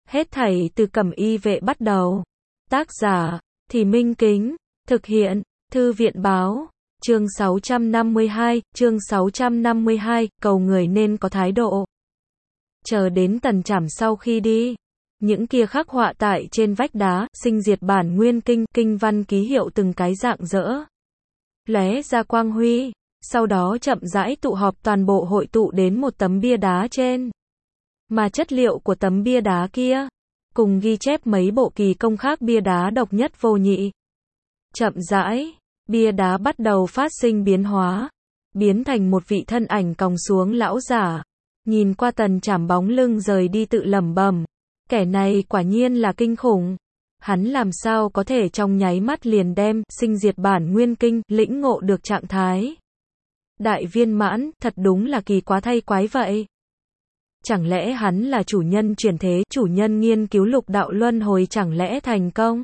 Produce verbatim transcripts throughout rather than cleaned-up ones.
Hết thảy từ Cẩm Y Vệ bắt đầu. Tác giả, Thì Minh Kính. Thực hiện, Thư viện Báo. Chương sáu trăm năm mươi hai, chương sáu trăm năm mươi hai, cầu người nên có thái độ. Chờ đến Tần Trảm sau khi đi, những kia khắc họa tại trên vách đá, sinh diệt bản nguyên kinh, kinh văn ký hiệu từng cái dạng dỡ, lóe ra quang huy, sau đó chậm rãi tụ họp toàn bộ hội tụ đến một tấm bia đá trên. Mà chất liệu của tấm bia đá kia, cùng ghi chép mấy bộ kỳ công khác bia đá độc nhất vô nhị. Chậm rãi, bia đá bắt đầu phát sinh biến hóa, biến thành một vị thân ảnh còng xuống lão giả, nhìn qua Tần Trảm bóng lưng rời đi tự lẩm bẩm, kẻ này quả nhiên là kinh khủng. Hắn làm sao có thể trong nháy mắt liền đem sinh diệt bản nguyên kinh lĩnh ngộ được trạng thái đại viên mãn, thật đúng là kỳ quá thay quái vậy. Chẳng lẽ hắn là chủ nhân chuyển thế, chủ nhân nghiên cứu lục đạo luân hồi, chẳng lẽ thành công?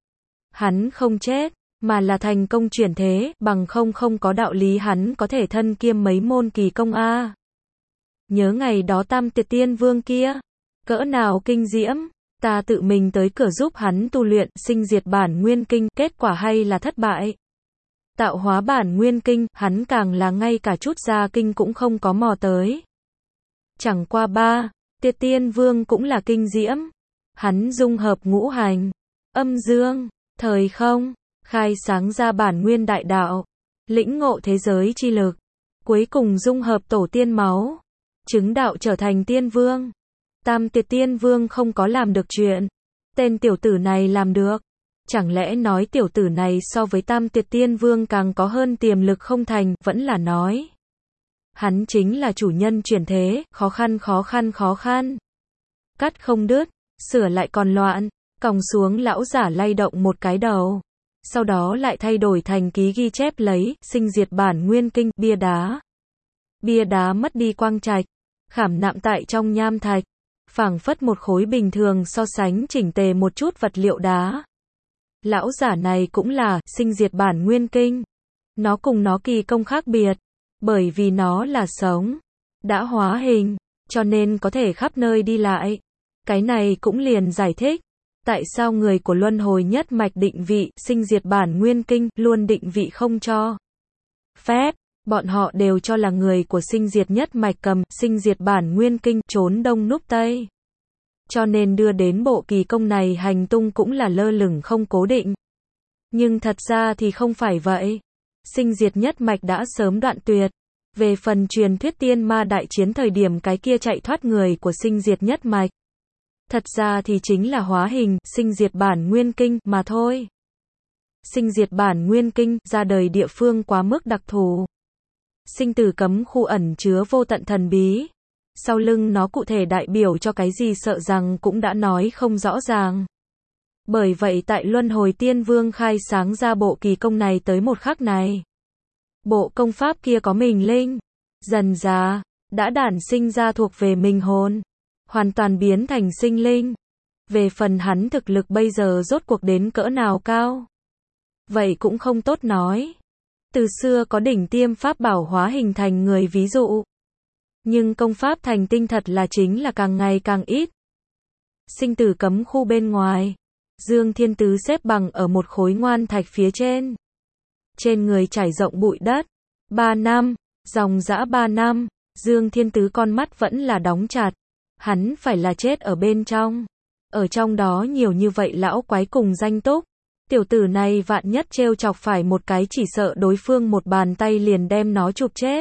Hắn không chết, mà là thành công chuyển thế, bằng không không có đạo lý hắn có thể thân kiêm mấy môn kỳ công a. Nhớ ngày đó Tam Tiệt Tiên Vương kia, cỡ nào kinh diễm, ta tự mình tới cửa giúp hắn tu luyện sinh diệt bản nguyên kinh, kết quả hay là thất bại. Tạo hóa bản nguyên kinh, hắn càng là ngay cả chút gia kinh cũng không có mò tới. Chẳng qua ba, Tiệt Tiên Vương cũng là kinh diễm. Hắn dung hợp ngũ hành, âm dương, thời không, khai sáng ra bản nguyên đại đạo, lĩnh ngộ thế giới chi lực, cuối cùng dung hợp tổ tiên máu, chứng đạo trở thành tiên vương. Tam Tiệt Tiên Vương không có làm được chuyện, tên tiểu tử này làm được. Chẳng lẽ nói tiểu tử này so với Tam Tiệt Tiên Vương càng có hơn tiềm lực không thành, vẫn là nói hắn chính là chủ nhân chuyển thế, khó khăn khó khăn khó khăn. Cắt không đứt, sửa lại còn loạn, còng xuống lão giả lay động một cái đầu. Sau đó lại thay đổi thành ký ghi chép lấy, sinh diệt bản nguyên kinh, bia đá. Bia đá mất đi quang trạch, khảm nạm tại trong nham thạch, phảng phất một khối bình thường so sánh chỉnh tề một chút vật liệu đá. Lão giả này cũng là, sinh diệt bản nguyên kinh. Nó cùng nó kỳ công khác biệt, bởi vì nó là sống, đã hóa hình, cho nên có thể khắp nơi đi lại. Cái này cũng liền giải thích, tại sao người của luân hồi nhất mạch định vị, sinh diệt bản nguyên kinh, luôn định vị không cho phép. Bọn họ đều cho là người của sinh diệt nhất mạch cầm, sinh diệt bản nguyên kinh, trốn đông núp tây. Cho nên đưa đến bộ kỳ công này hành tung cũng là lơ lửng không cố định. Nhưng thật ra thì không phải vậy. Sinh diệt nhất mạch đã sớm đoạn tuyệt. Về phần truyền thuyết tiên ma đại chiến thời điểm cái kia chạy thoát người của sinh diệt nhất mạch, thật ra thì chính là hóa hình, sinh diệt bản nguyên kinh, mà thôi. Sinh diệt bản nguyên kinh, ra đời địa phương quá mức đặc thù. Sinh tử cấm khu ẩn chứa vô tận thần bí. Sau lưng nó cụ thể đại biểu cho cái gì sợ rằng cũng đã nói không rõ ràng. Bởi vậy tại Luân Hồi Tiên Vương khai sáng ra bộ kỳ công này tới một khắc này, bộ công pháp kia có mình linh, dần dà, đã đản sinh ra thuộc về mình hồn, hoàn toàn biến thành sinh linh. Về phần hắn thực lực bây giờ rốt cuộc đến cỡ nào cao, vậy cũng không tốt nói. Từ xưa có đỉnh tiêm pháp bảo hóa hình thành người ví dụ, nhưng công pháp thành tinh thật là chính là càng ngày càng ít. Sinh tử cấm khu bên ngoài, Dương Thiên Tứ xếp bằng ở một khối ngoan thạch phía trên. Trên người trải rộng bụi đất. Ba năm, dòng dã ba năm, Dương Thiên Tứ con mắt vẫn là đóng chặt. Hắn phải là chết ở bên trong. Ở trong đó nhiều như vậy lão quái cùng danh túc. Tiểu tử này vạn nhất trêu chọc phải một cái chỉ sợ đối phương một bàn tay liền đem nó chụp chết.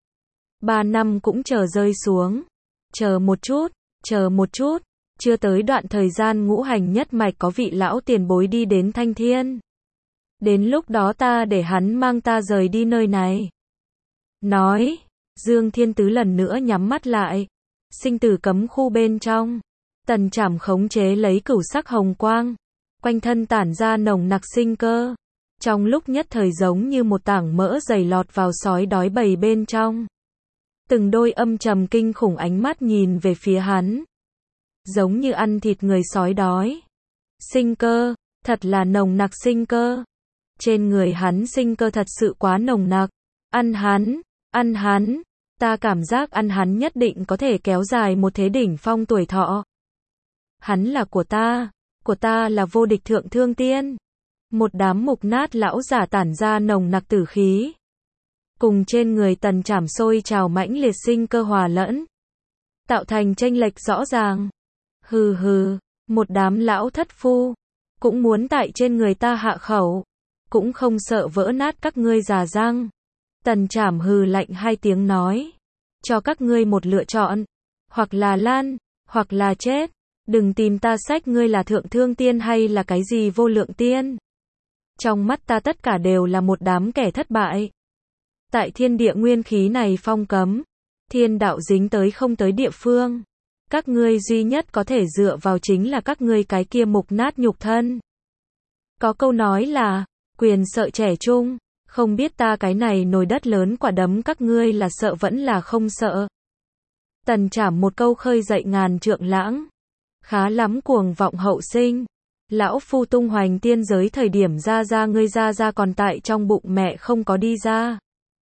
Ba năm cũng chờ rơi xuống. Chờ một chút, chờ một chút. Chưa tới đoạn thời gian ngũ hành nhất mạch có vị lão tiền bối đi đến Thanh Thiên. Đến lúc đó ta để hắn mang ta rời đi nơi này. Nói, Dương Thiên Tứ lần nữa nhắm mắt lại. Sinh tử cấm khu bên trong, Tần Trảm khống chế lấy cửu sắc hồng quang, quanh thân tản ra nồng nặc sinh cơ. Trong lúc nhất thời giống như một tảng mỡ dày lọt vào sói đói bầy bên trong. Từng đôi âm trầm kinh khủng ánh mắt nhìn về phía hắn, giống như ăn thịt người sói đói. Sinh cơ, thật là nồng nặc sinh cơ. Trên người hắn sinh cơ thật sự quá nồng nặc. Ăn hắn, ăn hắn, ta cảm giác ăn hắn nhất định có thể kéo dài một thế đỉnh phong tuổi thọ. Hắn là của ta, của ta là vô địch thượng thương tiên. Một đám mục nát lão giả tản ra nồng nặc tử khí. Cùng trên người Tần Trảm sôi trào mãnh liệt sinh cơ hòa lẫn. Tạo thành chênh lệch rõ ràng. Hừ hừ, một đám lão thất phu. Cũng muốn tại trên người ta hạ khẩu. Cũng không sợ vỡ nát các ngươi già răng. Tần Trảm hừ lạnh hai tiếng nói. Cho các ngươi một lựa chọn. Hoặc là lan, hoặc là chết. Đừng tìm ta sách ngươi là thượng thương tiên hay là cái gì vô lượng tiên. Trong mắt ta tất cả đều là một đám kẻ thất bại. Tại thiên địa nguyên khí này phong cấm. Thiên đạo dính tới không tới địa phương. Các ngươi duy nhất có thể dựa vào chính là các ngươi cái kia mục nát nhục thân. Có câu nói là, quyền sợ trẻ trung. Không biết ta cái này nồi đất lớn quả đấm các ngươi là sợ vẫn là không sợ. Tần Trảm một câu khơi dậy ngàn trượng lãng. Khá lắm cuồng vọng hậu sinh. Lão phu tung hoành tiên giới thời điểm ra ra ngươi ra ra còn tại trong bụng mẹ không có đi ra.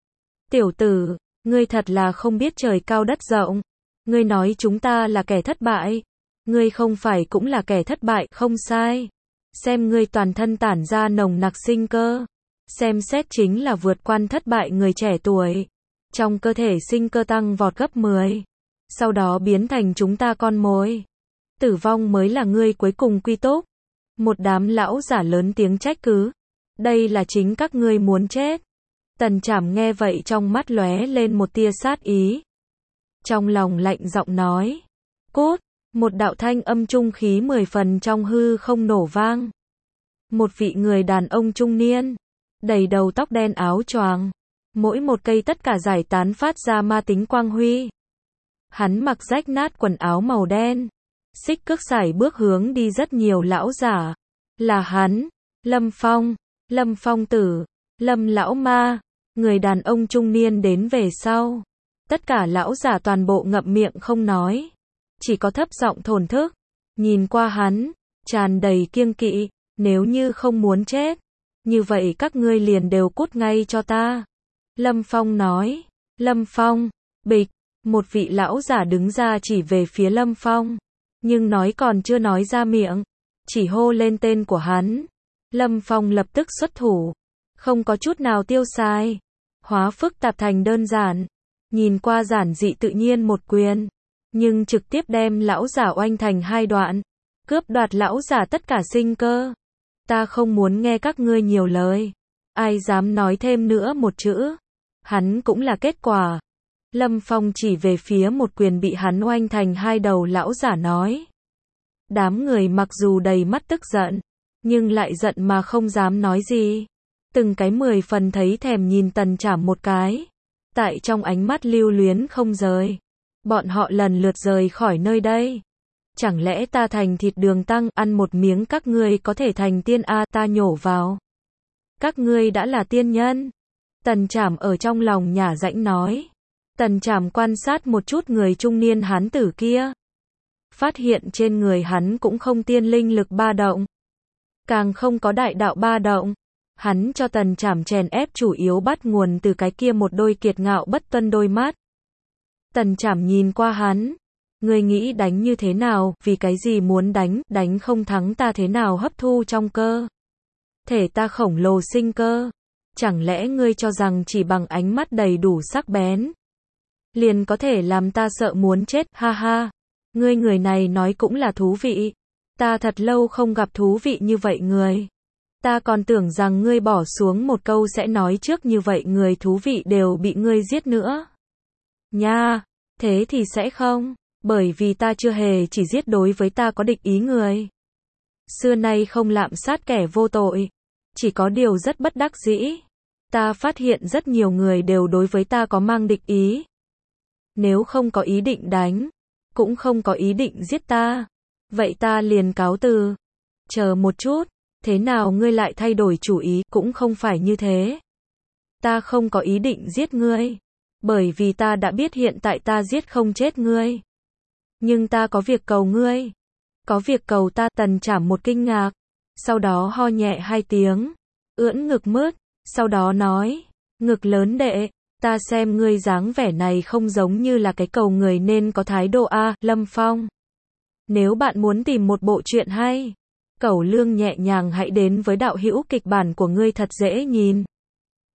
Tiểu tử, ngươi thật là không biết trời cao đất rộng. Ngươi nói chúng ta là kẻ thất bại. Ngươi không phải cũng là kẻ thất bại, không sai. Xem ngươi toàn thân tản ra nồng nặc sinh cơ. Xem xét chính là vượt qua thất bại người trẻ tuổi. Trong cơ thể sinh cơ tăng vọt gấp mười. Sau đó biến thành chúng ta con mồi. Tử vong mới là ngươi cuối cùng quy túc. Một đám lão giả lớn tiếng trách cứ. Đây là chính các ngươi muốn chết. Tần Trảm nghe vậy trong mắt lóe lên một tia sát ý. Trong lòng lạnh giọng nói. Cốt, một đạo thanh âm trung khí mười phần trong hư không nổ vang. Một vị người đàn ông trung niên. Đầy đầu tóc đen áo choàng. Mỗi một cây tất cả giải tán phát ra ma tính quang huy. Hắn mặc rách nát quần áo màu đen. Xích cước sải bước hướng đi rất nhiều lão giả. Là hắn, Lâm Phong, Lâm Phong tử, Lâm lão ma. Người đàn ông trung niên đến về sau. Tất cả lão giả toàn bộ ngậm miệng không nói. Chỉ có thấp giọng thổn thức. Nhìn qua hắn, tràn đầy kiêng kỵ. Nếu như không muốn chết, như vậy các ngươi liền đều cút ngay cho ta. Lâm Phong nói. Lâm Phong, bịch. Một vị lão giả đứng ra chỉ về phía Lâm Phong. Nhưng nói còn chưa nói ra miệng. Chỉ hô lên tên của hắn. Lâm Phong lập tức xuất thủ. Không có chút nào tiêu sai. Hóa phức tạp thành đơn giản. Nhìn qua giản dị tự nhiên một quyền. Nhưng trực tiếp đem lão giả oanh thành hai đoạn. Cướp đoạt lão giả tất cả sinh cơ. Ta không muốn nghe các ngươi nhiều lời. Ai dám nói thêm nữa một chữ. Hắn cũng là kết quả. Lâm Phong chỉ về phía một quyền bị hắn oanh thành hai đầu lão giả nói. Đám người mặc dù đầy mắt tức giận. Nhưng lại giận mà không dám nói gì. Từng cái mười phần thấy thèm nhìn Tần Trảm một cái. Tại trong ánh mắt lưu luyến không rời. Bọn họ lần lượt rời khỏi nơi đây. Chẳng lẽ ta thành thịt đường tăng ăn một miếng các ngươi có thể thành tiên a ta nhổ vào. Các ngươi đã là tiên nhân. Tần Trảm ở trong lòng nhả rãnh nói. Tần Trảm quan sát một chút người trung niên hán tử kia. Phát hiện trên người hắn cũng không tiên linh lực ba động. Càng không có đại đạo ba động. Hắn cho Tần Trảm chèn ép chủ yếu bắt nguồn từ cái kia một đôi kiệt ngạo bất tuân đôi mắt. Tần Trảm nhìn qua hắn. Ngươi nghĩ đánh như thế nào, vì cái gì muốn đánh, đánh không thắng ta thế nào hấp thu trong cơ. Thể ta khổng lồ sinh cơ. Chẳng lẽ ngươi cho rằng chỉ bằng ánh mắt đầy đủ sắc bén. Liền có thể làm ta sợ muốn chết, ha ha. Ngươi người này nói cũng là thú vị. Ta thật lâu không gặp thú vị như vậy người. Ta còn tưởng rằng ngươi bỏ xuống một câu sẽ nói trước như vậy người thú vị đều bị ngươi giết nữa. Nha, thế thì sẽ không. Bởi vì ta chưa hề chỉ giết đối với ta có địch ý người. Xưa nay không lạm sát kẻ vô tội. Chỉ có điều rất bất đắc dĩ. Ta phát hiện rất nhiều người đều đối với ta có mang địch ý. Nếu không có ý định đánh, cũng không có ý định giết ta. Vậy ta liền cáo từ. Chờ một chút, thế nào ngươi lại thay đổi chủ ý, cũng không phải như thế. Ta không có ý định giết ngươi. Bởi vì ta đã biết hiện tại ta giết không chết ngươi. Nhưng ta có việc cầu ngươi. Có việc cầu ta. Tần Trảm một kinh ngạc. Sau đó ho nhẹ hai tiếng. Ưỡn ngực mướt. Sau đó nói. Ngực lớn đệ. Ta xem ngươi dáng vẻ này không giống như là cái cầu người nên có thái độ a. Lâm Phong. Nếu bạn muốn tìm một bộ truyện hay, cẩu lương nhẹ nhàng hãy đến với đạo hữu kịch bản của ngươi thật dễ nhìn.